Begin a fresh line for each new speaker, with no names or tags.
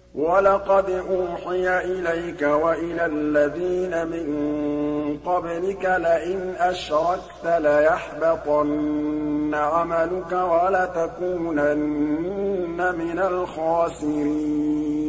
وَلَقَدْ أُوحِيَ إِلَيْكَ وَإِلَى الَّذِينَ مِن قَبْلِكَ لَئِنْ أَشْرَكْتَ لَيَحْبَطَنَّ عَمَلُكَ وَلَتَكُونَنَّ مِنَ الْخَاسِرِينَ